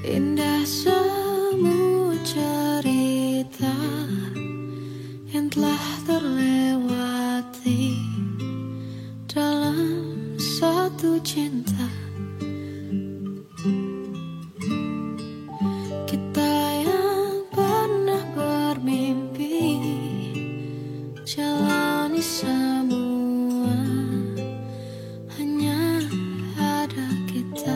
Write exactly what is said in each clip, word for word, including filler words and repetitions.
Indah semua cerita yang telah terlewati dalam satu cinta. Kita yang pernah bermimpi jalani semua, hanya ada kita.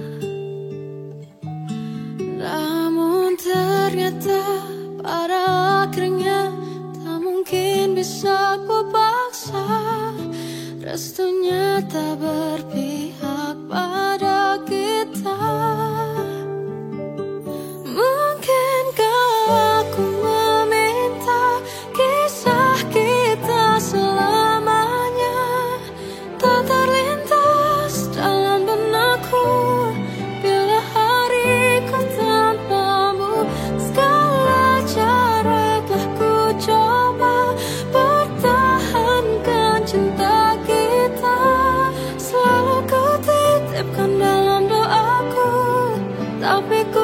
Namun ternyata pada akhirnya tak mungkin bisa ku paksa. Restunya tak berpihak pada kita. Mungkinkah aku meminta kisah kita selamanya tak terlintas dalam benakku bila hariku tanpamu. Segala cara telah ku coba pertahankan cinta kita. Selalu ku titipkan dalam doaku, tapi ku